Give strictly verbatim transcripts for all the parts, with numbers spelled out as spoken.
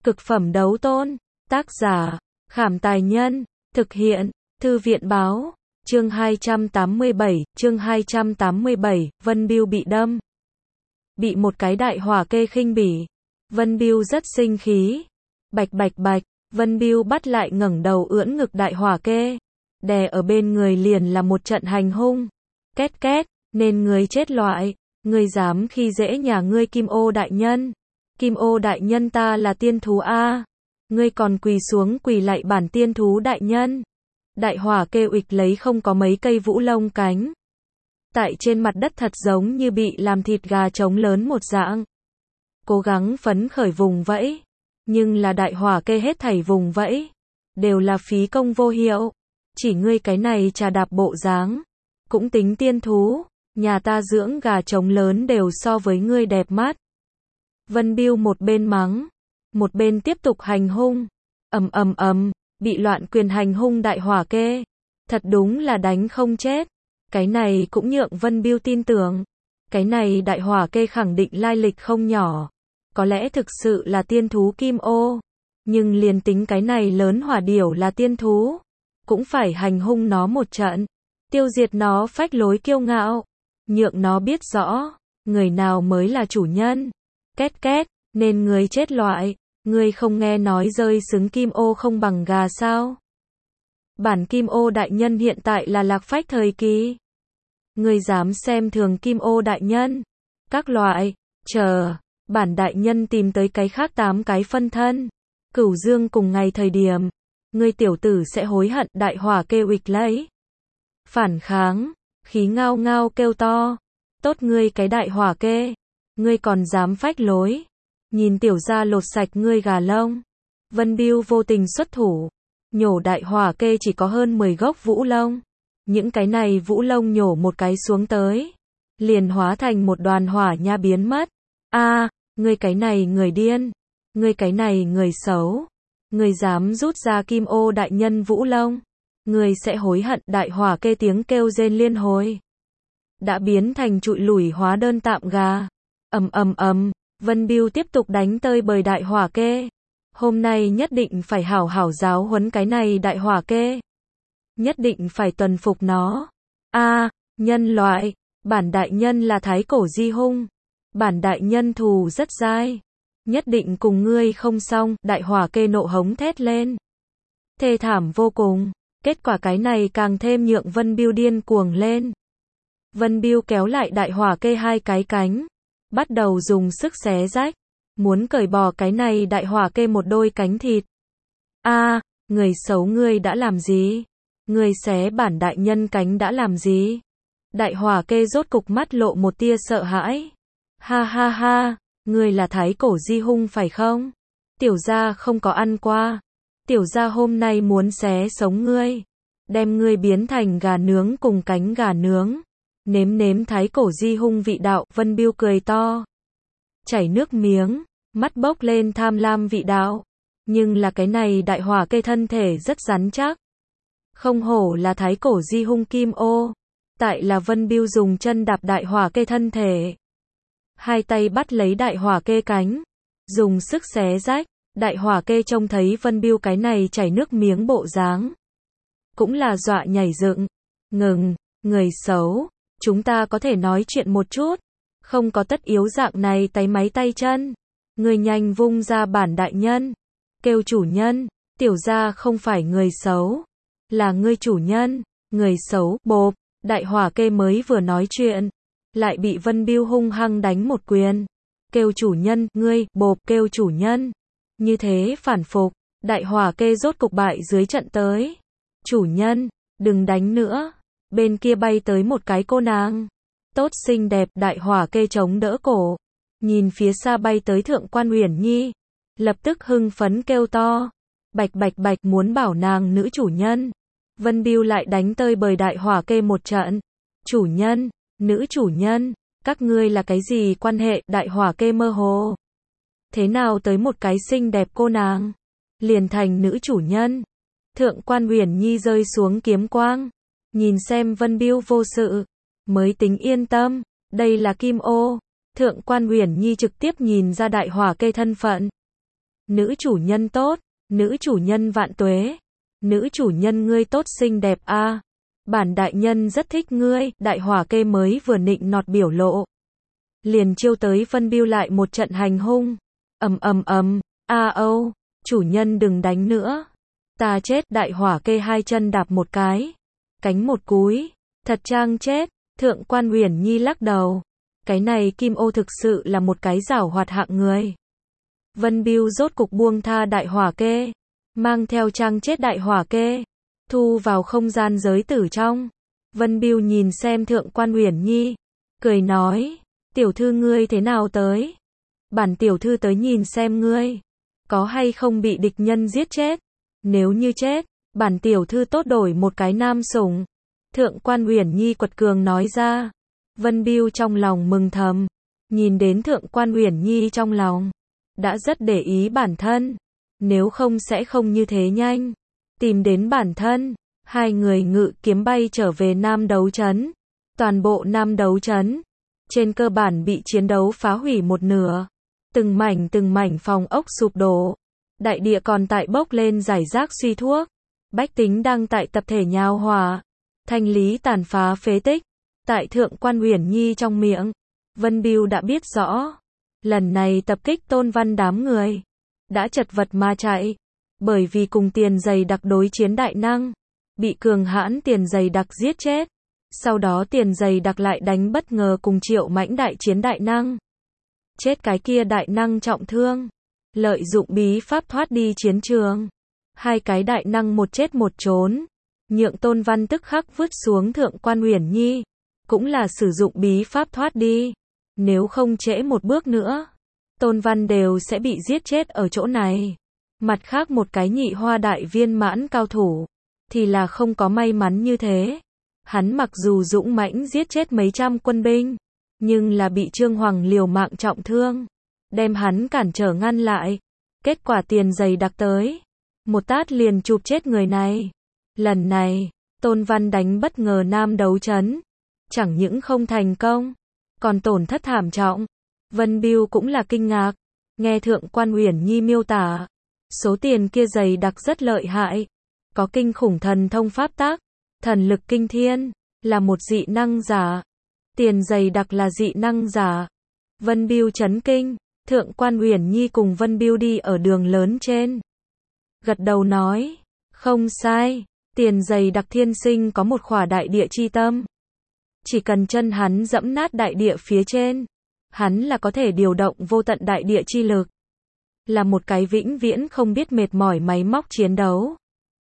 Cực phẩm đấu tôn. Tác giả, Khảm Tài Nhân. Thực hiện, Thư viện Báo. Chương hai trăm tám mươi bảy, chương hai trăm tám mươi bảy, Vân Bưu bị đâm. Bị một cái đại hỏa kê khinh bỉ. Vân Bưu rất sinh khí. Bạch bạch bạch, Vân Bưu bắt lại ngẩng đầu ưỡn ngực đại hỏa kê. Đè ở bên người liền là một trận hành hung. Két két, nên người chết loại, ngươi dám khi dễ nhà ngươi Kim Ô đại nhân. Kim Ô đại nhân ta là tiên thú a. Ngươi còn quỳ xuống quỳ lạy bản tiên thú đại nhân. Đại hỏa kê uịch lấy không có mấy cây vũ lông cánh. Tại trên mặt đất thật giống như bị làm thịt gà trống lớn một dạng. Cố gắng phấn khởi vùng vẫy. Nhưng là đại hỏa kê hết thảy vùng vẫy. Đều là phí công vô hiệu. Chỉ ngươi cái này trà đạp bộ dáng. Cũng tính tiên thú. Nhà ta dưỡng gà trống lớn đều so với ngươi đẹp mắt. Vân Bưu một bên mắng. Một bên tiếp tục hành hung. Ầm ầm ầm, bị loạn quyền hành hung đại hỏa kê. Thật đúng là đánh không chết. Cái này cũng nhượng Vân Bưu tin tưởng. Cái này đại hỏa kê khẳng định lai lịch không nhỏ. Có lẽ thực sự là tiên thú Kim Ô. Nhưng liền tính cái này lớn hỏa điểu là tiên thú. Cũng phải hành hung nó một trận. Tiêu diệt nó phách lối kiêu ngạo. Nhượng nó biết rõ. Người nào mới là chủ nhân. Két két, nên người chết loại. Ngươi không nghe nói rơi xứng Kim Ô không bằng gà sao? Bản Kim Ô đại nhân hiện tại là lạc phách thời kỳ. Ngươi dám xem thường Kim Ô đại nhân? Các loại, chờ, bản đại nhân tìm tới cái khác tám cái phân thân. Cửu Dương cùng ngày thời điểm, ngươi tiểu tử sẽ hối hận. Đại hỏa kê uịch lấy. Phản kháng, khí ngao ngao kêu to. Tốt ngươi cái đại hỏa kê, ngươi còn dám phách lối. Nhìn tiểu gia lột sạch ngươi gà lông. Vân Bưu vô tình xuất thủ. Nhổ đại hỏa kê chỉ có hơn mười gốc vũ lông. Những cái này vũ lông nhổ một cái xuống tới. Liền hóa thành một đoàn hỏa nha biến mất. A, ngươi cái này người điên. Ngươi cái này người xấu. Ngươi dám rút ra Kim Ô đại nhân vũ lông. Ngươi sẽ hối hận. Đại hỏa kê tiếng kêu rên liên hồi. Đã biến thành trụi lủi hóa đơn tạm gà. Ầm ầm ầm. Vân Bưu tiếp tục đánh tơi bời đại hỏa kê. Hôm nay nhất định phải hảo hảo giáo huấn cái này đại hỏa kê. Nhất định phải tuần phục nó. A, nhân loại, bản đại nhân là thái cổ di hung. Bản đại nhân thù rất dai. Nhất định cùng ngươi không xong. Đại hỏa kê nộ hống thét lên. Thê thảm vô cùng. Kết quả cái này càng thêm nhượng Vân Bưu điên cuồng lên. Vân Bưu kéo lại đại hỏa kê hai cái cánh. Bắt đầu dùng sức xé rách. Muốn cởi bỏ cái này đại hỏa kê một đôi cánh thịt. A, người xấu ngươi đã làm gì? Ngươi xé bản đại nhân cánh đã làm gì? Đại hỏa kê rốt cục mắt lộ một tia sợ hãi. Ha ha ha, ngươi là thái cổ di hung phải không? Tiểu gia không có ăn qua. Tiểu gia hôm nay muốn xé sống ngươi. Đem ngươi biến thành gà nướng cùng cánh gà nướng. Nếm nếm thái cổ di hung vị đạo. Vân Bưu cười to. Chảy nước miếng. Mắt bốc lên tham lam vị đạo. Nhưng là cái này đại hỏa kê thân thể rất rắn chắc. Không hổ là thái cổ di hung Kim Ô. Tại là Vân Bưu dùng chân đạp đại hỏa kê thân thể. Hai tay bắt lấy đại hỏa kê cánh. Dùng sức xé rách. Đại hỏa kê trông thấy Vân Bưu cái này chảy nước miếng bộ dáng. Cũng là dọa nhảy dựng. Ngừng, người xấu. Chúng ta có thể nói chuyện một chút. Không có tất yếu dạng này tay máy tay chân. Người nhanh vung ra bản đại nhân. Kêu chủ nhân. Tiểu gia không phải người xấu. Là ngươi chủ nhân. Người xấu. Bộp. Đại hỏa kê mới vừa nói chuyện. Lại bị Vân Bưu hung hăng đánh một quyền. Kêu chủ nhân. Ngươi. Bộp. Kêu chủ nhân. Như thế phản phục. Đại hỏa kê rốt cục bại dưới trận tới. Chủ nhân. Đừng đánh nữa. Bên kia bay tới một cái cô nàng. Tốt xinh đẹp. Đại hỏa kê chống đỡ cổ. Nhìn phía xa bay tới Thượng Quan Uyển Nhi. Lập tức hưng phấn kêu to. Bạch bạch bạch muốn bảo nàng nữ chủ nhân. Vân Bưu lại đánh tơi bời đại hỏa kê một trận. Chủ nhân, nữ chủ nhân, các ngươi là cái gì quan hệ? Đại hỏa kê mơ hồ. Thế nào tới một cái xinh đẹp cô nàng? Liền thành nữ chủ nhân. Thượng Quan Uyển Nhi rơi xuống kiếm quang. Nhìn xem Vân Bưu vô sự. Mới tính yên tâm. Đây là Kim Ô. Thượng Quan Uyển Nhi trực tiếp nhìn ra đại hỏa kê thân phận. Nữ chủ nhân tốt, nữ chủ nhân vạn tuế. Nữ chủ nhân ngươi tốt xinh đẹp a. À. Bản đại nhân rất thích ngươi, đại hỏa kê mới vừa nịnh nọt biểu lộ. Liền chiêu tới Vân Bưu lại một trận hành hung. Ầm ầm ầm, a âu, chủ nhân đừng đánh nữa. Ta chết, đại hỏa kê hai chân đạp một cái. Cánh một cúi, thật trang chết, Thượng Quan Uyển Nhi lắc đầu. Cái này Kim Ô thực sự là một cái giảo hoạt hạng người. Vân Bưu rốt cục buông tha đại hỏa kê, mang theo trang chết đại hỏa kê, thu vào không gian giới tử trong. Vân Bưu nhìn xem Thượng Quan Uyển Nhi, cười nói, tiểu thư ngươi thế nào tới? Bản tiểu thư tới nhìn xem ngươi, có hay không bị địch nhân giết chết? Nếu như chết, bản tiểu thư tốt đổi một cái nam sủng. Thượng Quan Uyển Nhi quật cường nói ra. Vân Bưu trong lòng mừng thầm, nhìn đến Thượng Quan Uyển Nhi trong lòng, đã rất để ý bản thân, nếu không sẽ không như thế nhanh. Tìm đến bản thân, hai người ngự kiếm bay trở về Nam Đấu Trấn. Toàn bộ Nam Đấu Trấn, trên cơ bản bị chiến đấu phá hủy một nửa. Từng mảnh từng mảnh phòng ốc sụp đổ. Đại địa còn tại bốc lên rải rác suy thuốc. Bách tính đang tại tập thể nhào hỏa, thanh lý tàn phá phế tích. Tại Thượng Quan Uyển Nhi trong miệng, Vân Bưu đã biết rõ. Lần này tập kích Tôn Văn đám người, đã chật vật mà chạy. Bởi vì cùng Tiền Dày Đặc đối chiến đại năng, bị cường hãn Tiền Dày Đặc giết chết. Sau đó Tiền Dày Đặc lại đánh bất ngờ cùng Triệu Mãnh đại chiến đại năng. Chết cái kia đại năng trọng thương, lợi dụng bí pháp thoát đi chiến trường. Hai cái đại năng một chết một trốn, nhượng Tôn Văn tức khắc vứt xuống Thượng Quan Uyển Nhi, cũng là sử dụng bí pháp thoát đi. Nếu không trễ một bước nữa, Tôn Văn đều sẽ bị giết chết ở chỗ này. Mặt khác một cái nhị hoa đại viên mãn cao thủ, thì là không có may mắn như thế. Hắn mặc dù dũng mãnh giết chết mấy trăm quân binh, nhưng là bị Trương Hoàng liều mạng trọng thương, đem hắn cản trở ngăn lại. Kết quả Tiền Dày Đặc tới, một tát liền chụp chết người này. Lần này, Tôn Văn đánh bất ngờ Nam Đấu Trấn, chẳng những không thành công, còn tổn thất thảm trọng. Vân Bưu cũng là kinh ngạc, nghe Thượng Quan Uyển Nhi miêu tả, số tiền kia Dày Đặc rất lợi hại, có kinh khủng thần thông pháp tác, thần lực kinh thiên, là một dị năng giả. Tiền Dày Đặc là dị năng giả. Vân Bưu chấn kinh. Thượng Quan Uyển Nhi cùng Vân Bưu đi ở đường lớn trên, gật đầu nói, không sai, Tiền Dày Đặc thiên sinh có một khỏa đại địa chi tâm. Chỉ cần chân hắn dẫm nát đại địa phía trên, hắn là có thể điều động vô tận đại địa chi lực. Là một cái vĩnh viễn không biết mệt mỏi máy móc chiến đấu.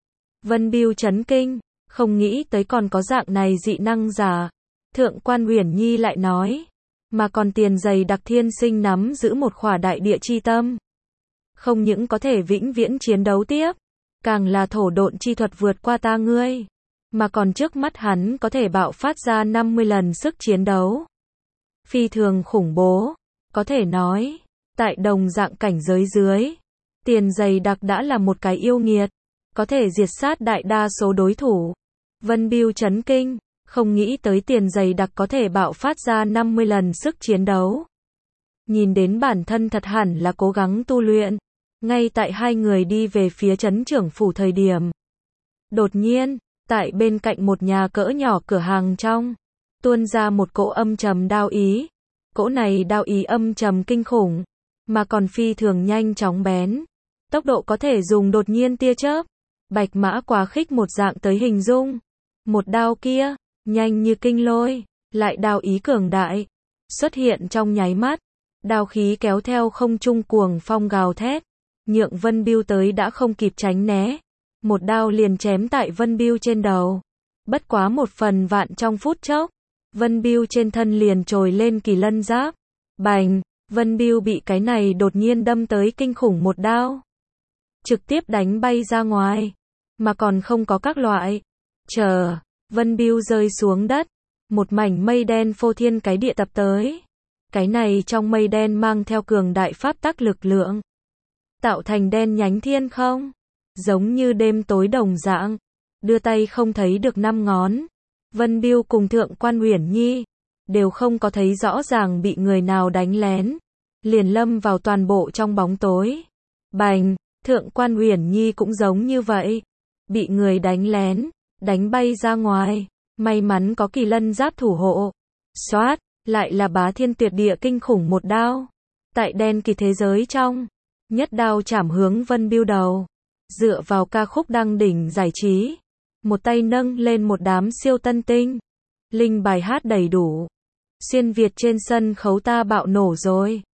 Vân Bưu chấn kinh, không nghĩ tới còn có dạng này dị năng giả. Thượng Quan Uyển Nhi lại nói, mà còn Tiền Dày Đặc thiên sinh nắm giữ một khỏa đại địa chi tâm. Không những có thể vĩnh viễn chiến đấu tiếp, càng là thổ độn chi thuật vượt qua ta ngươi, mà còn trước mắt hắn có thể bạo phát ra năm mươi lần sức chiến đấu. Phi thường khủng bố, có thể nói, tại đồng dạng cảnh giới dưới, Tiền Dày Đặc đã là một cái yêu nghiệt, có thể diệt sát đại đa số đối thủ. Vân Bưu chấn kinh, không nghĩ tới Tiền Dày Đặc có thể bạo phát ra năm mươi lần sức chiến đấu. Nhìn đến bản thân thật hẳn là cố gắng tu luyện. Ngay tại hai người đi về phía trấn trưởng phủ thời điểm, đột nhiên, tại bên cạnh một nhà cỡ nhỏ cửa hàng trong, tuôn ra một cỗ âm trầm đao ý. Cỗ này đao ý âm trầm kinh khủng, mà còn phi thường nhanh chóng bén. Tốc độ có thể dùng đột nhiên tia chớp, bạch mã quá khích một dạng tới hình dung. Một đao kia, nhanh như kinh lôi, lại đao ý cường đại, xuất hiện trong nháy mắt. Đao khí kéo theo không trung cuồng phong gào thét, nhượng Vân Bưu tới đã không kịp tránh né. Một đao liền chém tại Vân Bưu trên đầu. Bất quá một phần vạn trong phút chốc, Vân Bưu trên thân liền trồi lên kỳ lân giáp. Bành, Vân Bưu bị cái này đột nhiên đâm tới kinh khủng một đao, trực tiếp đánh bay ra ngoài, mà còn không có các loại. Chờ, Vân Bưu rơi xuống đất, một mảnh mây đen phô thiên cái địa tập tới. Cái này trong mây đen mang theo cường đại pháp tắc lực lượng, tạo thành đen nhánh thiên không, giống như đêm tối đồng dạng, đưa tay không thấy được năm ngón. Vân Bưu cùng Thượng Quan Uyển Nhi đều không có thấy rõ ràng bị người nào đánh lén, liền lâm vào toàn bộ trong bóng tối. Bành, Thượng quan Uyển Nhi cũng giống như vậy. Bị người đánh lén, đánh bay ra ngoài. May mắn có kỳ lân giáp thủ hộ. Xoát, lại là bá thiên tuyệt địa kinh khủng một đao. Tại đen kỳ thế giới trong, nhất đao chảm hướng Vân Bưu đầu. Dựa vào ca khúc đăng đỉnh giải trí. Một tay nâng lên một đám siêu tân tinh. Linh bài hát đầy đủ. Xuyên Việt trên sân khấu ta bạo nổ rồi.